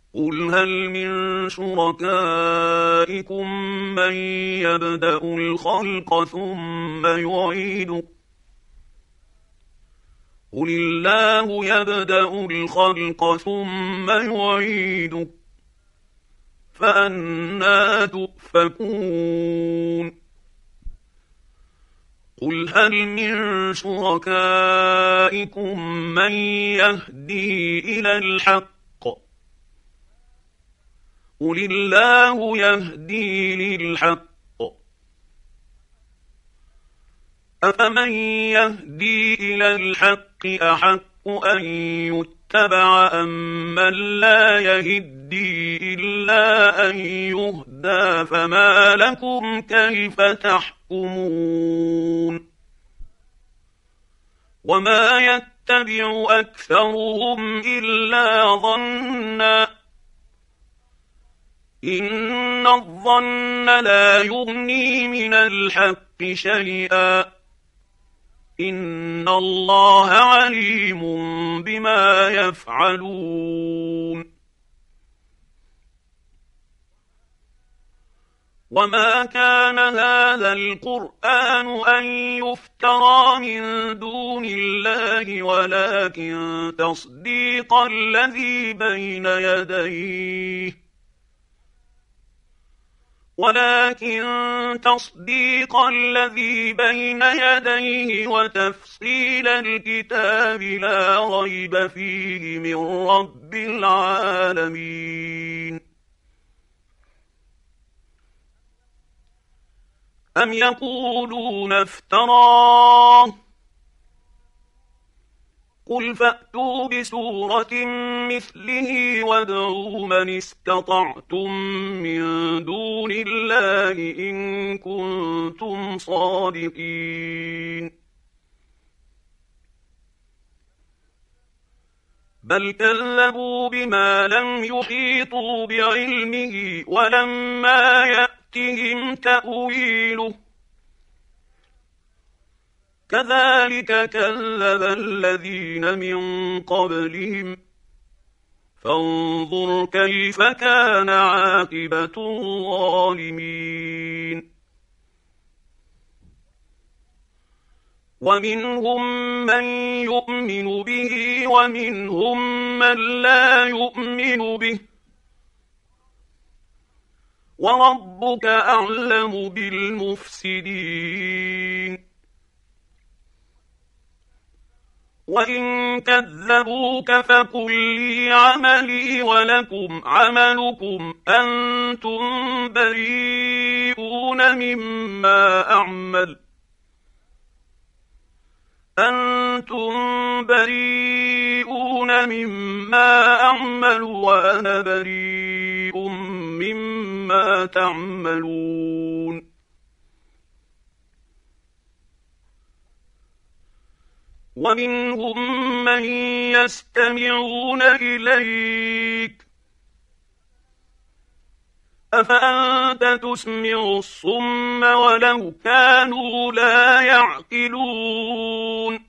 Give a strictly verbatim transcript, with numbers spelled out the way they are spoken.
قل هل من شركائكم من يبدأ الخلق ثم يعيده قل الله يبدأ الخلق ثم يعيده فأنى تؤفكون قل هل من شركائكم من يهدي إلى الحق قل الله يهدي للحق أفمن يهدي إلى الحق أحق أن يتبع أم من لا يهدي إلا أن يهدى فما لكم كيف تحكمون وما يتبع أكثرهم إلا ظنًّا إن الظن لا يغني من الحق شيئا إن الله عليم بما يفعلون وما كان هذا القرآن أن يفترى من دون الله ولكن تصديق الذي بين يديه ولكن تصديق الذي بين يديه وتفصيل الكتاب لا ريب فيه من رب العالمين أم يقولون افتراه قل فأتوا بسورة مثله وادعوا من استطعتم من دون الله إن كنتم صادقين بل كذبوا بما لم يحيطوا بعلمه ولما يأتهم تأويله كذلك كذب الذين من قبلهم فانظر كيف كان عاقبة الظالمين ومنهم من يؤمن به ومنهم من لا يؤمن به وربك أعلم بالمفسدين وإن كذبوك فقل لي عملي ولكم عملكم أنتم بريئون مما أعمل أنتم بريئون مما أعمل وأنا بريء مما تعملون ومنهم من يستمعون إليك أفأنت تسمع الصم ولو كانوا لا يعقلون